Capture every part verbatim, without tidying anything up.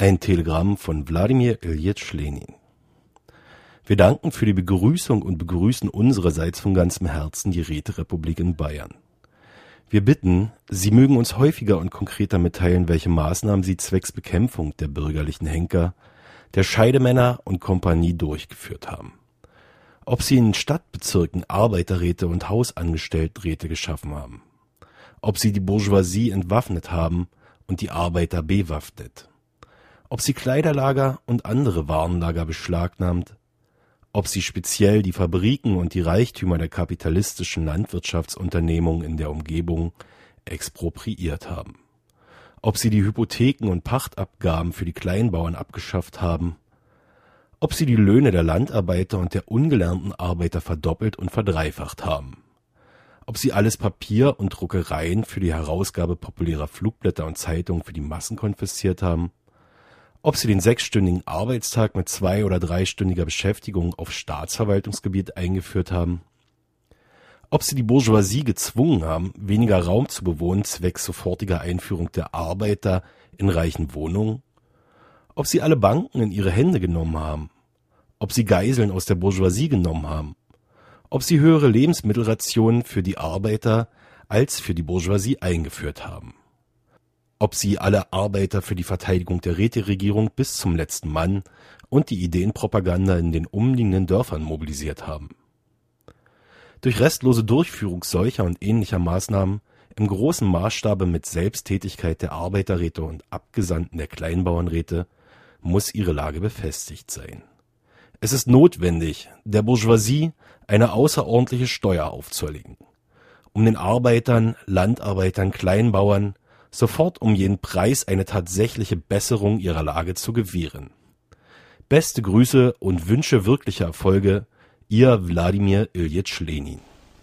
Ein Telegramm von Wladimir Iljitsch Lenin. Wir danken für die Begrüßung und begrüßen unsererseits von ganzem Herzen die Räterepublik in Bayern. Wir bitten, Sie mögen uns häufiger und konkreter mitteilen, welche Maßnahmen Sie zwecks Bekämpfung der bürgerlichen Henker, der Scheidemänner und Kompanie durchgeführt haben. Ob Sie in den Stadtbezirken Arbeiterräte und Hausangestelltenräte geschaffen haben. Ob Sie die Bourgeoisie entwaffnet haben und die Arbeiter bewaffnet. Ob Sie Kleiderlager und andere Warenlager beschlagnahmt, ob Sie speziell die Fabriken und die Reichtümer der kapitalistischen Landwirtschaftsunternehmungen in der Umgebung expropriiert haben, ob Sie die Hypotheken und Pachtabgaben für die Kleinbauern abgeschafft haben, ob Sie die Löhne der Landarbeiter und der ungelernten Arbeiter verdoppelt und verdreifacht haben, ob Sie alles Papier und Druckereien für die Herausgabe populärer Flugblätter und Zeitungen für die Massen konfisziert haben, ob Sie den sechsstündigen Arbeitstag mit zwei- oder dreistündiger Beschäftigung auf Staatsverwaltungsgebiet eingeführt haben, ob Sie die Bourgeoisie gezwungen haben, weniger Raum zu bewohnen zwecks sofortiger Einführung der Arbeiter in reichen Wohnungen, ob Sie alle Banken in Ihre Hände genommen haben, ob Sie Geiseln aus der Bourgeoisie genommen haben, ob Sie höhere Lebensmittelrationen für die Arbeiter als für die Bourgeoisie eingeführt haben, ob Sie alle Arbeiter für die Verteidigung der Räteregierung bis zum letzten Mann und die Ideenpropaganda in den umliegenden Dörfern mobilisiert haben. Durch restlose Durchführung solcher und ähnlicher Maßnahmen im großen Maßstabe mit Selbsttätigkeit der Arbeiterräte und Abgesandten der Kleinbauernräte muss ihre Lage befestigt sein. Es ist notwendig, der Bourgeoisie eine außerordentliche Steuer aufzuerlegen, um den Arbeitern, Landarbeitern, Kleinbauern sofort um jeden Preis eine tatsächliche Besserung ihrer Lage zu gewähren. Beste Grüße und wünsche wirkliche Erfolge, Ihr Wladimir Iljitsch Lenin.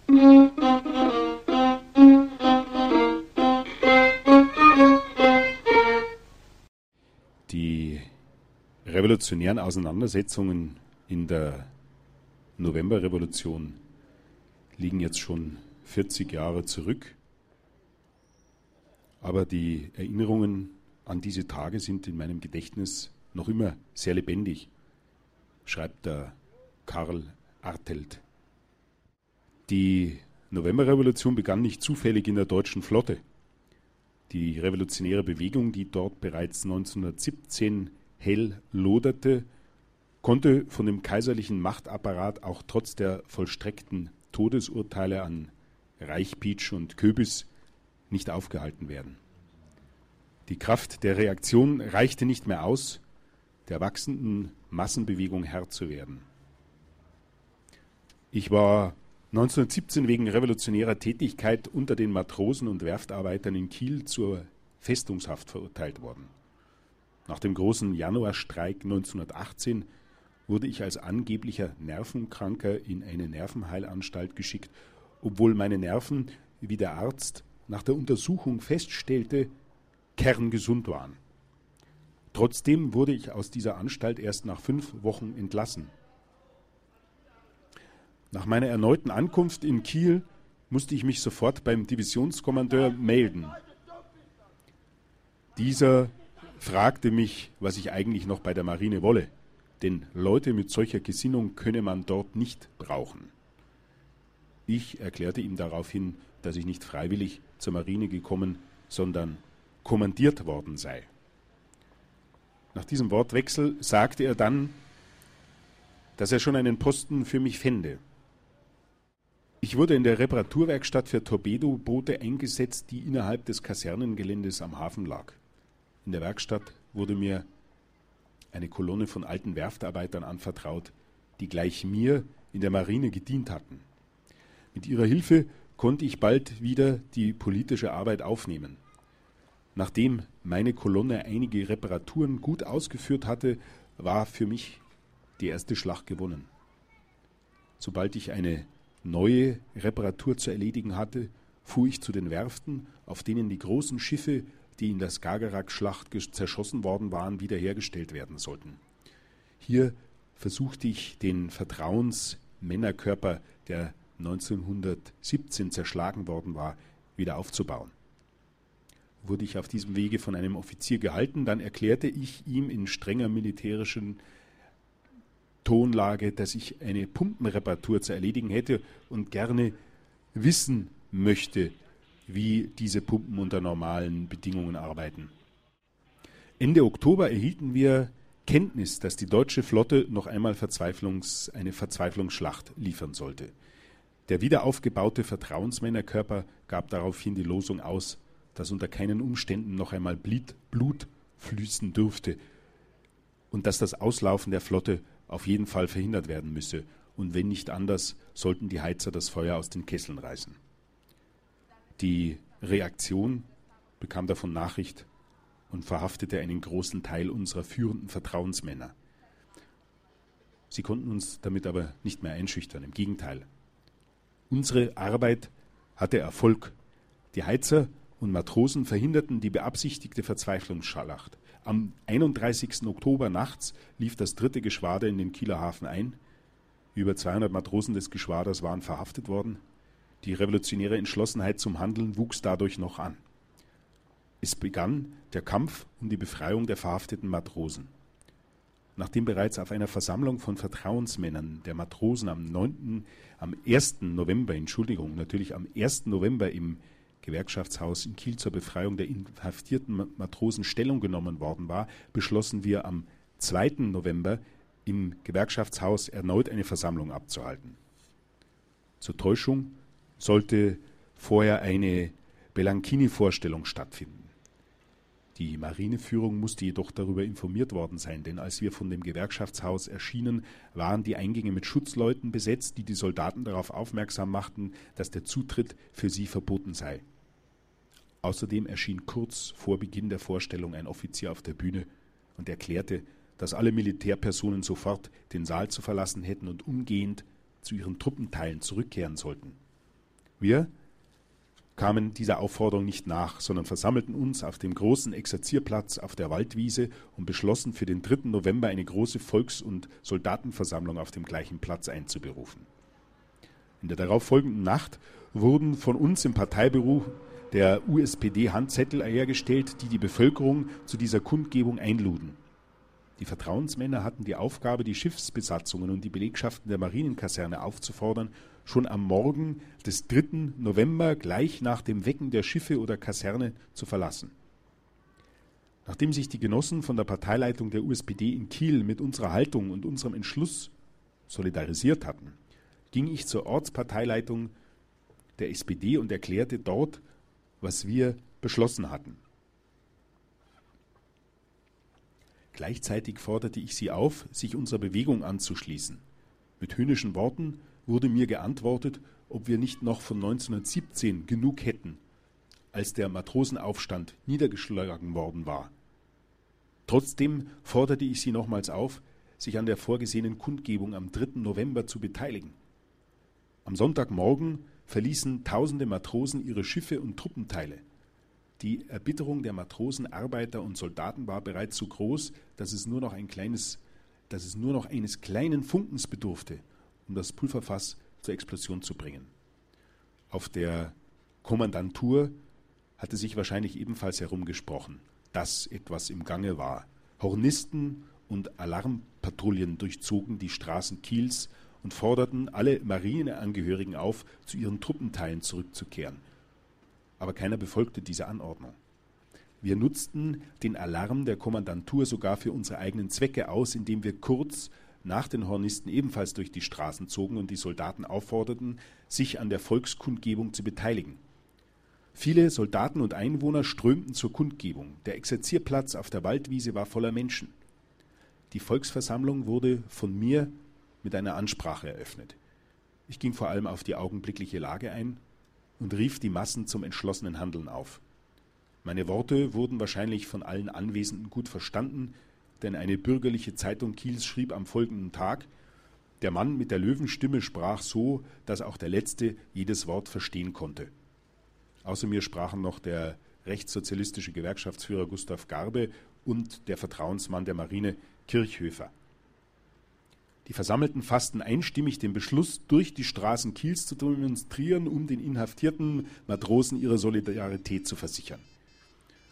Die revolutionären Auseinandersetzungen in der Novemberrevolution liegen jetzt schon vierzig Jahre zurück. Aber die Erinnerungen an diese Tage sind in meinem Gedächtnis noch immer sehr lebendig, schreibt der Karl Artelt. Die Novemberrevolution begann nicht zufällig in der deutschen Flotte. Die revolutionäre Bewegung, die dort bereits neunzehnhundertsiebzehn hell loderte, konnte von dem kaiserlichen Machtapparat auch trotz der vollstreckten Todesurteile an Reichpietsch und Köbis nicht aufgehalten werden. Die Kraft der Reaktion reichte nicht mehr aus, der wachsenden Massenbewegung Herr zu werden. Ich war neunzehnhundertsiebzehn wegen revolutionärer Tätigkeit unter den Matrosen und Werftarbeitern in Kiel zur Festungshaft verurteilt worden. Nach dem großen Januarstreik neunzehnhundertachtzehn wurde ich als angeblicher Nervenkranker in eine Nervenheilanstalt geschickt, obwohl meine Nerven, wie der Arzt nach der Untersuchung feststellte, kerngesund waren. Trotzdem wurde ich aus dieser Anstalt erst nach fünf Wochen entlassen. Nach meiner erneuten Ankunft in Kiel musste ich mich sofort beim Divisionskommandeur melden. Dieser fragte mich, was ich eigentlich noch bei der Marine wolle, denn Leute mit solcher Gesinnung könne man dort nicht brauchen. Ich erklärte ihm daraufhin, dass ich nicht freiwillig zur Marine gekommen, sondern kommandiert worden sei. Nach diesem Wortwechsel sagte er dann, dass er schon einen Posten für mich fände. Ich wurde in der Reparaturwerkstatt für Torpedoboote eingesetzt, die innerhalb des Kasernengeländes am Hafen lag. In der Werkstatt wurde mir eine Kolonne von alten Werftarbeitern anvertraut, die gleich mir in der Marine gedient hatten. Mit ihrer Hilfe konnte ich bald wieder die politische Arbeit aufnehmen. Nachdem meine Kolonne einige Reparaturen gut ausgeführt hatte, war für mich die erste Schlacht gewonnen. Sobald ich eine neue Reparatur zu erledigen hatte, fuhr ich zu den Werften, auf denen die großen Schiffe, die in der Skagerrak-Schlacht zerschossen worden waren, wiederhergestellt werden sollten. Hier versuchte ich, den Vertrauensmännerkörper, der neunzehnhundertsiebzehn zerschlagen worden war, wieder aufzubauen. wurde ich auf diesem Wege von einem Offizier gehalten. Dann erklärte ich ihm in strenger militärischen Tonlage, dass ich eine Pumpenreparatur zu erledigen hätte und gerne wissen möchte, wie diese Pumpen unter normalen Bedingungen arbeiten. Ende Oktober erhielten wir Kenntnis, dass die deutsche Flotte noch einmal Verzweiflungs, eine Verzweiflungsschlacht liefern sollte. Der wiederaufgebaute Vertrauensmännerkörper gab daraufhin die Losung aus, dass unter keinen Umständen noch einmal Blut fließen dürfte und dass das Auslaufen der Flotte auf jeden Fall verhindert werden müsse. Und wenn nicht anders, sollten die Heizer das Feuer aus den Kesseln reißen. Die Reaktion bekam davon Nachricht und verhaftete einen großen Teil unserer führenden Vertrauensmänner. Sie konnten uns damit aber nicht mehr einschüchtern, im Gegenteil. Unsere Arbeit hatte Erfolg. Die Heizer und Matrosen verhinderten die beabsichtigte Verzweiflungsschlacht. Am einunddreißigsten Oktober nachts lief das dritte Geschwader in den Kieler Hafen ein. Über zweihundert Matrosen des Geschwaders waren verhaftet worden. Die revolutionäre Entschlossenheit zum Handeln wuchs dadurch noch an. Es begann der Kampf um die Befreiung der verhafteten Matrosen. Nachdem bereits auf einer Versammlung von Vertrauensmännern der Matrosen am neunten, am ersten November, Entschuldigung, natürlich am ersten November im Gewerkschaftshaus in Kiel zur Befreiung der inhaftierten Matrosen Stellung genommen worden war, beschlossen wir am zweiten November im Gewerkschaftshaus erneut eine Versammlung abzuhalten. Zur Täuschung sollte vorher eine Belankini-Vorstellung stattfinden. Die Marineführung musste jedoch darüber informiert worden sein, denn als wir von dem Gewerkschaftshaus erschienen, waren die Eingänge mit Schutzleuten besetzt, die die Soldaten darauf aufmerksam machten, dass der Zutritt für sie verboten sei. Außerdem erschien kurz vor Beginn der Vorstellung ein Offizier auf der Bühne und erklärte, dass alle Militärpersonen sofort den Saal zu verlassen hätten und umgehend zu ihren Truppenteilen zurückkehren sollten. Wir kamen dieser Aufforderung nicht nach, sondern versammelten uns auf dem großen Exerzierplatz auf der Waldwiese und beschlossen, für den dritten November eine große Volks- und Soldatenversammlung auf dem gleichen Platz einzuberufen. In der darauffolgenden Nacht wurden von uns im Parteibüro der U S P D Handzettel hergestellt, die die Bevölkerung zu dieser Kundgebung einluden. Die Vertrauensmänner hatten die Aufgabe, die Schiffsbesatzungen und die Belegschaften der Marienkaserne aufzufordern, schon am Morgen des dritten November gleich nach dem Wecken der Schiffe oder Kaserne zu verlassen. Nachdem sich die Genossen von der Parteileitung der U S P D in Kiel mit unserer Haltung und unserem Entschluss solidarisiert hatten, ging ich zur Ortsparteileitung der S P D und erklärte dort, was wir beschlossen hatten. Gleichzeitig forderte ich sie auf, sich unserer Bewegung anzuschließen. Mit höhnischen Worten wurde mir geantwortet, ob wir nicht noch von neunzehnhundertsiebzehn genug hätten, als der Matrosenaufstand niedergeschlagen worden war. Trotzdem forderte ich sie nochmals auf, sich an der vorgesehenen Kundgebung am dritten November zu beteiligen. Am Sonntagmorgen verließen tausende Matrosen ihre Schiffe und Truppenteile. Die Erbitterung der Matrosen, Arbeiter und Soldaten war bereits so groß, dass es nur noch ein kleines, dass es nur noch eines kleinen Funkens bedurfte, um das Pulverfass zur Explosion zu bringen. Auf der Kommandantur hatte sich wahrscheinlich ebenfalls herumgesprochen, dass etwas im Gange war. Hornisten und Alarmpatrouillen durchzogen die Straßen Kiels und forderten alle Marineangehörigen auf, zu ihren Truppenteilen zurückzukehren. Aber keiner befolgte diese Anordnung. Wir nutzten den Alarm der Kommandantur sogar für unsere eigenen Zwecke aus, indem wir kurz nach den Hornisten ebenfalls durch die Straßen zogen und die Soldaten aufforderten, sich an der Volkskundgebung zu beteiligen. Viele Soldaten und Einwohner strömten zur Kundgebung. Der Exerzierplatz auf der Waldwiese war voller Menschen. Die Volksversammlung wurde von mir mit einer Ansprache eröffnet. Ich ging vor allem auf die augenblickliche Lage ein und rief die Massen zum entschlossenen Handeln auf. Meine Worte wurden wahrscheinlich von allen Anwesenden gut verstanden, denn eine bürgerliche Zeitung Kiels schrieb am folgenden Tag: Der Mann mit der Löwenstimme sprach so, dass auch der Letzte jedes Wort verstehen konnte. Außer mir sprachen noch der rechtssozialistische Gewerkschaftsführer Gustav Garbe und der Vertrauensmann der Marine Kirchhöfer. Die Versammelten fassten einstimmig den Beschluss, durch die Straßen Kiels zu demonstrieren, um den inhaftierten Matrosen ihre Solidarität zu versichern.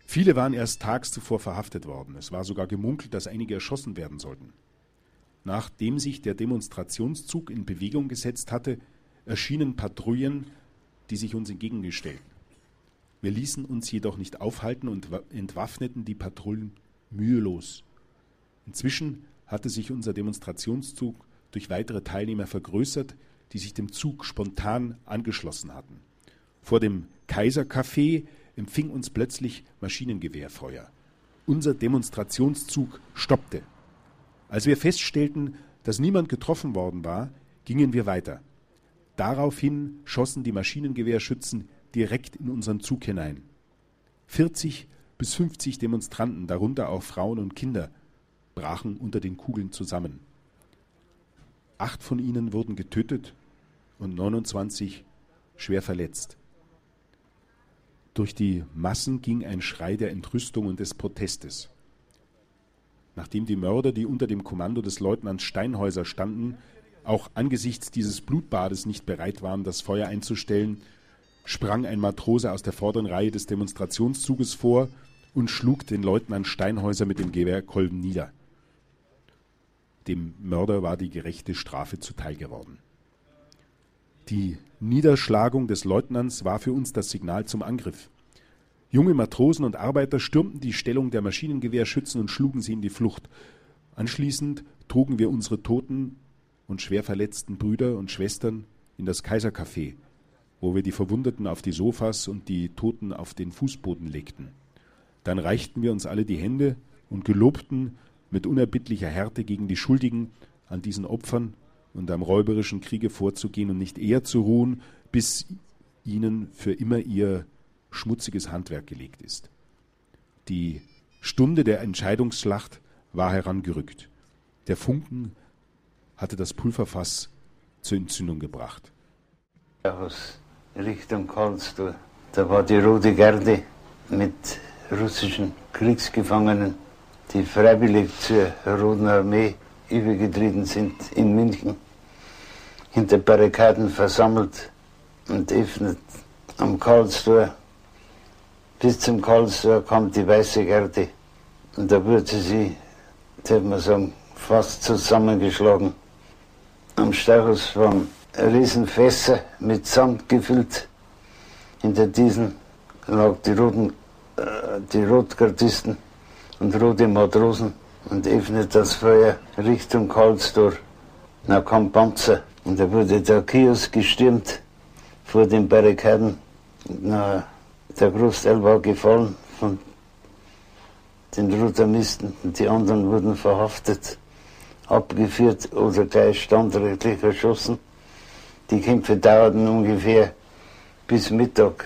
Viele waren erst tags zuvor verhaftet worden. Es war sogar gemunkelt, dass einige erschossen werden sollten. Nachdem sich der Demonstrationszug in Bewegung gesetzt hatte, erschienen Patrouillen, die sich uns entgegengestellten. Wir ließen uns jedoch nicht aufhalten und entwaffneten die Patrouillen mühelos. Inzwischen hatte sich unser Demonstrationszug durch weitere Teilnehmer vergrößert, die sich dem Zug spontan angeschlossen hatten. Vor dem Kaisercafé empfing uns plötzlich Maschinengewehrfeuer. Unser Demonstrationszug stoppte. Als wir feststellten, dass niemand getroffen worden war, gingen wir weiter. Daraufhin schossen die Maschinengewehrschützen direkt in unseren Zug hinein. vierzig bis fünfzig Demonstranten, darunter auch Frauen und Kinder, brachen unter den Kugeln zusammen. Acht von ihnen wurden getötet und neunundzwanzig schwer verletzt. Durch die Massen ging ein Schrei der Entrüstung und des Protestes. Nachdem die Mörder, die unter dem Kommando des Leutnants Steinhäuser standen, auch angesichts dieses Blutbades nicht bereit waren, das Feuer einzustellen, sprang ein Matrose aus der vorderen Reihe des Demonstrationszuges vor und schlug den Leutnant Steinhäuser mit dem Gewehrkolben nieder. Dem Mörder war die gerechte Strafe zuteil geworden. Die Niederschlagung des Leutnants war für uns das Signal zum Angriff. Junge Matrosen und Arbeiter stürmten die Stellung der Maschinengewehrschützen und schlugen sie in die Flucht. Anschließend trugen wir unsere toten und schwer verletzten Brüder und Schwestern in das Kaisercafé, wo wir die Verwundeten auf die Sofas und die Toten auf den Fußboden legten. Dann reichten wir uns alle die Hände und gelobten mit unerbittlicher Härte gegen die Schuldigen an diesen Opfern und am räuberischen Kriege vorzugehen und nicht eher zu ruhen, bis ihnen für immer ihr schmutziges Handwerk gelegt ist. Die Stunde der Entscheidungsschlacht war herangerückt. Der Funken hatte das Pulverfass zur Entzündung gebracht. Aus Richtung Karlsruhe, da war die Rote Garde mit russischen Kriegsgefangenen, die freiwillig zur Roten Armee übergetreten sind, in München, hinter Barrikaden versammelt und öffnet am Karlstor. Bis zum Karlstor kam die Weiße Garde und da wurde sie, darf man sagen, fast zusammengeschlagen. Am Stachus waren Riesenfässer mit Sand gefüllt. Hinter diesen lag die roten, äh, die Rotgardisten und rote Matrosen und öffnet das Feuer Richtung Karlstor. Da kam Panzer und da wurde der Kiosk gestürmt vor den Barrikaden. Na, der Großteil war gefallen von den Rotarmisten und die anderen wurden verhaftet, abgeführt oder gleich standrechtlich erschossen. Die Kämpfe dauerten ungefähr bis Mittag.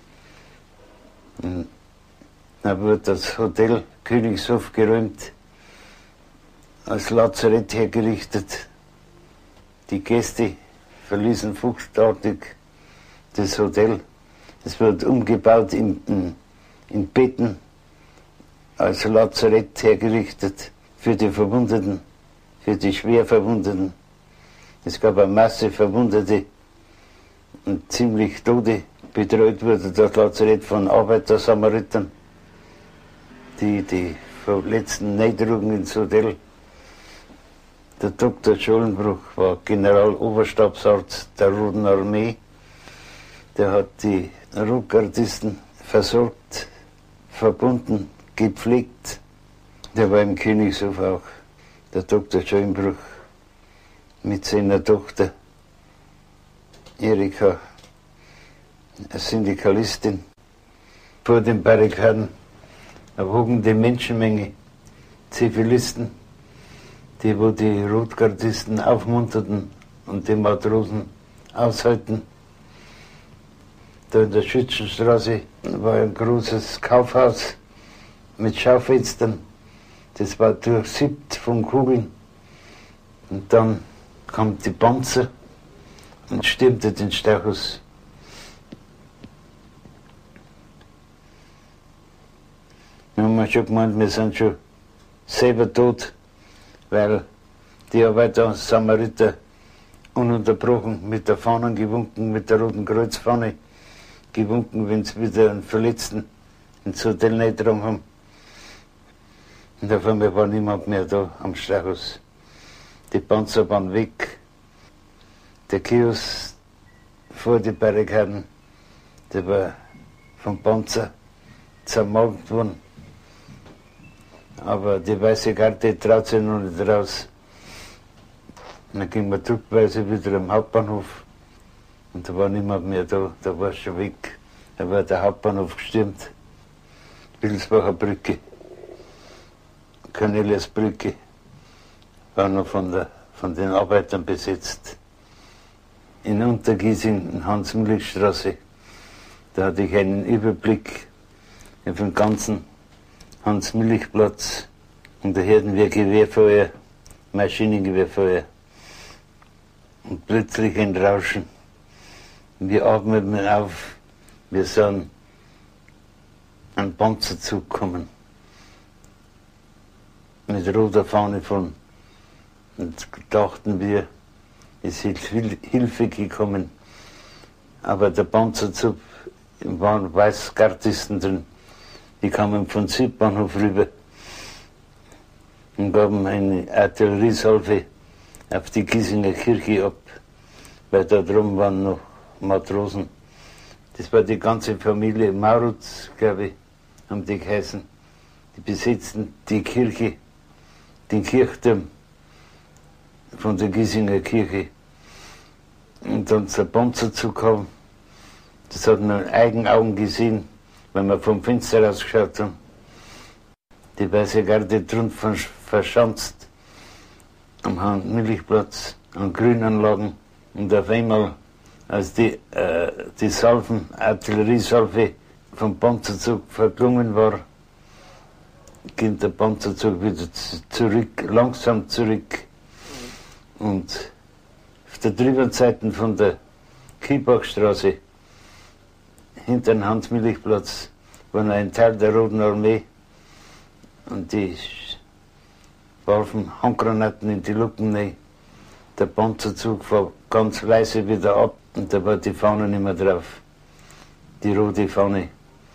Und dann wurde das Hotel Königshof geräumt, als Lazarett hergerichtet. Die Gäste verließen fluchtartig das Hotel. Es wird umgebaut in, in, in Betten, als Lazarett hergerichtet für die Verwundeten, für die Schwerverwundeten. Es gab eine Masse Verwundete und ziemlich Tote. Betreut wurde das Lazarett von Arbeiter-Samaritern, die die letzten Niederungen ins Hotel. Der Doktor Schollenbruch war Generaloberstabsarzt der Roten Armee. Der hat die Rotgardisten versorgt, verbunden, gepflegt. Der war im Königshof auch, der Doktor Schollenbruch, mit seiner Tochter Erika, eine Syndikalistin. Vor den Barrikaden eine wogende Menschenmenge, Zivilisten, die wo die Rotgardisten aufmunterten und die Matrosen aushalten. Da in der Schützenstraße war ein großes Kaufhaus mit Schaufenstern. Das war durchsiebt von Kugeln. Und dann kam die Panzer und stürmte den Stachus. Wir haben schon gemeint, wir sind schon selber tot, weil die Arbeiter und Samariter ununterbrochen mit der Fahne gewunken, mit der Roten Kreuzfahne gewunken, wenn sie wieder einen Verletzten ins Hotel nicht drum haben. Und auf einmal war niemand mehr da am Stachus. Die Panzer waren weg. Der Kiosk vor die Barrikaden, der war vom Panzer zermalmt worden. Aber die Weiße Garde traut sich noch nicht raus. Und dann ging man druckweise wieder am Hauptbahnhof. Und da war niemand mehr da, da war es schon weg. Da war der Hauptbahnhof gestürmt. Wilsbacher Brücke, Corneliusbrücke, war noch von, der, von den Arbeitern besetzt. In Untergiesing, in Hans-Milch-Straße, da hatte ich einen Überblick auf den ganzen Hans-Milch-Platz. Und da hörten wir Gewehrfeuer, Maschinengewehrfeuer. Und plötzlich ein Rauschen. Wir atmeten auf, wir sahen einen Panzerzug kommen. Mit roter Fahne von. Und dachten wir, es ist Hilfe gekommen. Aber der Panzerzug waren Weißgardisten drin. Die kamen von Südbahnhof rüber und gaben eine Artilleriesalve auf die Giesinger Kirche ab, weil da drum waren noch Matrosen. Das war die ganze Familie Maurutz, glaube ich, haben die geheißen. Die besetzten die Kirche, den Kirchturm von der Giesinger Kirche. Und dann der Panzerzug kam, das hat man in eigenen Augen gesehen, wenn wir vom Fenster rausgeschaut haben. Die Weiße Garde drunter verschanzt am Hans-Milch-Platz, an Grünanlagen. Und auf einmal, als die, äh, die Salven, Artilleriesalve vom Panzerzug verklungen war, ging der Panzerzug wieder zurück, langsam zurück. Und auf der drüben Seite von der Kiebachstraße, hinter dem Hans-Milch-Platz, war noch ein Teil der Roten Armee. Und die warfen Handgranaten in die Luken rein. Der Panzerzug fuhr ganz leise wieder ab und da war die Fahne nicht mehr drauf. Die rote Fahne.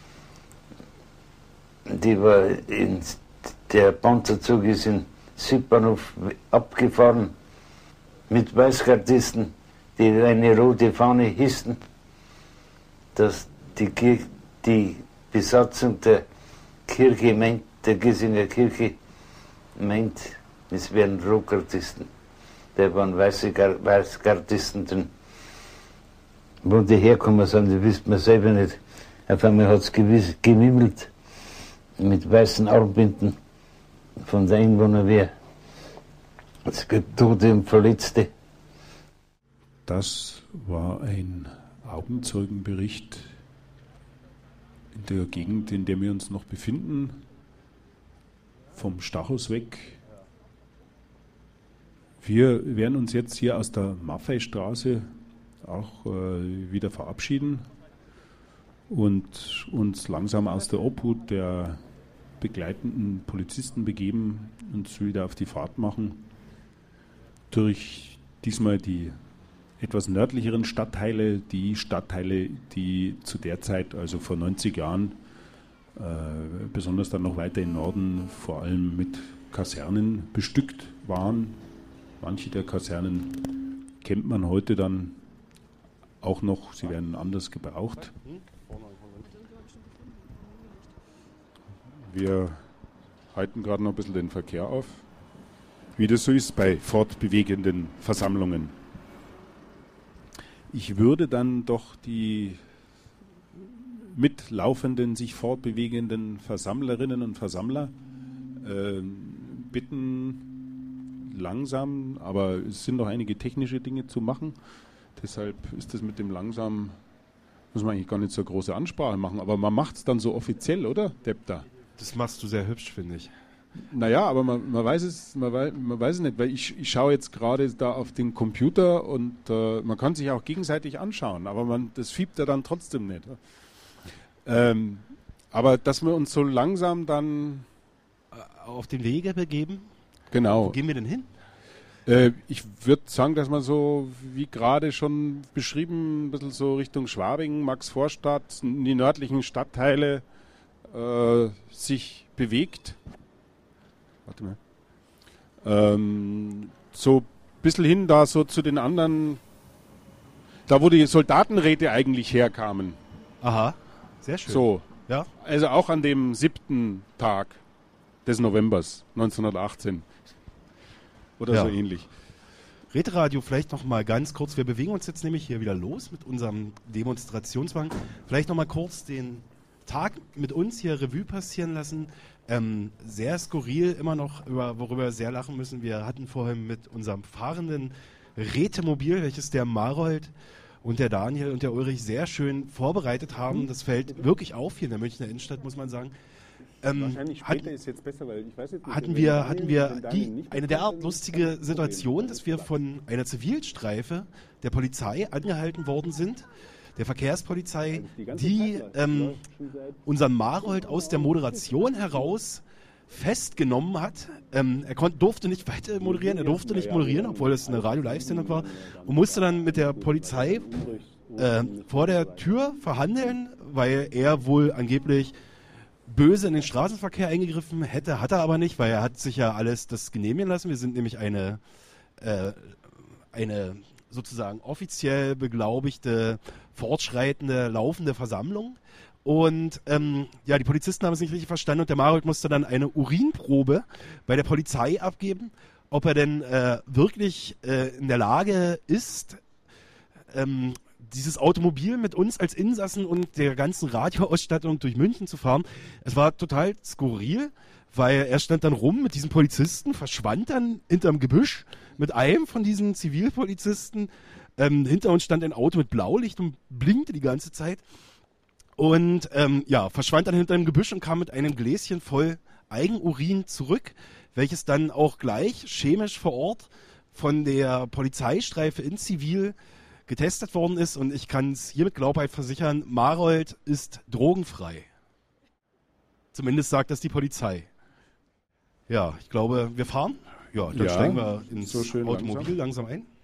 Die war in, der Panzerzug ist in Südbahnhof abgefahren mit Weißgardisten, die eine rote Fahne hissten, dass die, Kirche, die Besatzung der Kirche meint, der Giesinger Kirche meint, es wären Rotgardisten. Da waren weiße Gar Weißgardisten drin. Wo die herkommen sind, das wisst man selber nicht. Auf einmal hat es gewimmelt mit weißen Armbinden von der Einwohnerwehr. Es gibt Tote und Verletzte. Das war ein Augenzeugenbericht in der Gegend, in der wir uns noch befinden, vom Stachus weg. Wir werden uns jetzt hier aus der Maffeistraße auch äh, wieder verabschieden und uns langsam aus der Obhut der begleitenden Polizisten begeben und uns wieder auf die Fahrt machen durch diesmal die etwas nördlicheren Stadtteile, die Stadtteile, die zu der Zeit, also vor neunzig Jahren, äh, besonders dann noch weiter im Norden, vor allem mit Kasernen bestückt waren. Manche der Kasernen kennt man heute dann auch noch, sie werden anders gebraucht. Wir halten gerade noch ein bisschen den Verkehr auf, wie das so ist bei fortbewegenden Versammlungen. Ich würde dann doch die mitlaufenden, sich fortbewegenden Versammlerinnen und Versammler äh, bitten, langsam, aber es sind noch einige technische Dinge zu machen. Deshalb ist das mit dem langsam, muss man eigentlich gar nicht so eine große Ansprache machen, aber man macht es dann so offiziell, oder, Depta? Das machst du sehr hübsch, finde ich. Naja, aber man, man weiß es, man weiß, man weiß es nicht, weil ich, ich schaue jetzt gerade da auf den Computer und äh, man kann sich auch gegenseitig anschauen, aber man, das fiebt ja dann trotzdem nicht. Ähm, aber dass wir uns so langsam dann auf den Wege begeben? Genau. Wo gehen wir denn hin? Äh, ich würde sagen, dass man so, wie gerade schon beschrieben, ein bisschen so Richtung Schwabing, Maxvorstadt, die nördlichen Stadtteile, äh, sich bewegt. Warte mal. Ähm, so ein bisschen hin da so zu den anderen, da wo die Soldatenräte eigentlich herkamen. Aha, sehr schön. So, Ja. also auch an dem siebten Tag des Novembers neunzehnhundertachtzehn. Oder Ja. so ähnlich. Räteradio vielleicht noch mal ganz kurz. Wir bewegen uns jetzt nämlich hier wieder los mit unserem Demonstrationswagen. Vielleicht noch mal kurz den Tag mit uns hier Revue passieren lassen. Ähm, sehr skurril immer noch, über, worüber wir sehr lachen müssen. Wir hatten vorhin mit unserem fahrenden Rätemobil, welches der Marold und der Daniel und der Ulrich sehr schön vorbereitet haben. Das fällt wirklich auf hier in der Münchner Innenstadt, muss man sagen. Ähm, Wahrscheinlich hat, später ist jetzt besser, weil ich weiß jetzt nicht, hatten wenn wir, Daniel- hatten wir wenn Daniel die, nicht eine mitkommt, derart dann lustige ist das Situation, Problem. dass wir von einer Zivilstreife der Polizei angehalten worden sind, der Verkehrspolizei, Die ganze die Zeit läuft. ähm, Läuft schon seit- unseren Marold aus der Moderation heraus festgenommen hat. Ähm, er kon- durfte nicht weiter moderieren, er durfte nicht moderieren, obwohl es eine Radio-Live-Sendung war, und musste dann mit der Polizei äh, vor der Tür verhandeln, weil er wohl angeblich böse in den Straßenverkehr eingegriffen hätte, hat er aber nicht, weil er hat sich ja alles das genehmigen lassen. Wir sind nämlich eine, äh, eine sozusagen offiziell beglaubigte, fortschreitende, laufende Versammlung. Und ähm, ja, die Polizisten haben es nicht richtig verstanden und der Marold musste dann eine Urinprobe bei der Polizei abgeben, ob er denn äh, wirklich äh, in der Lage ist, ähm, dieses Automobil mit uns als Insassen und der ganzen Radioausstattung durch München zu fahren. Es war total skurril, weil er stand dann rum mit diesen Polizisten, verschwand dann hinterm Gebüsch mit einem von diesen Zivilpolizisten. Ähm, hinter uns stand ein Auto mit Blaulicht und blinkte die ganze Zeit. Und ähm, ja, verschwand dann hinter dem Gebüsch und kam mit einem Gläschen voll Eigenurin zurück, welches dann auch gleich chemisch vor Ort von der Polizeistreife in Zivil getestet worden ist. Und ich kann es hiermit Glaubheit versichern, Marold ist drogenfrei. Zumindest sagt das die Polizei. Ja, ich glaube, wir fahren. Ja, dann Ja, steigen wir ins so schön Automobil langsam. langsam ein.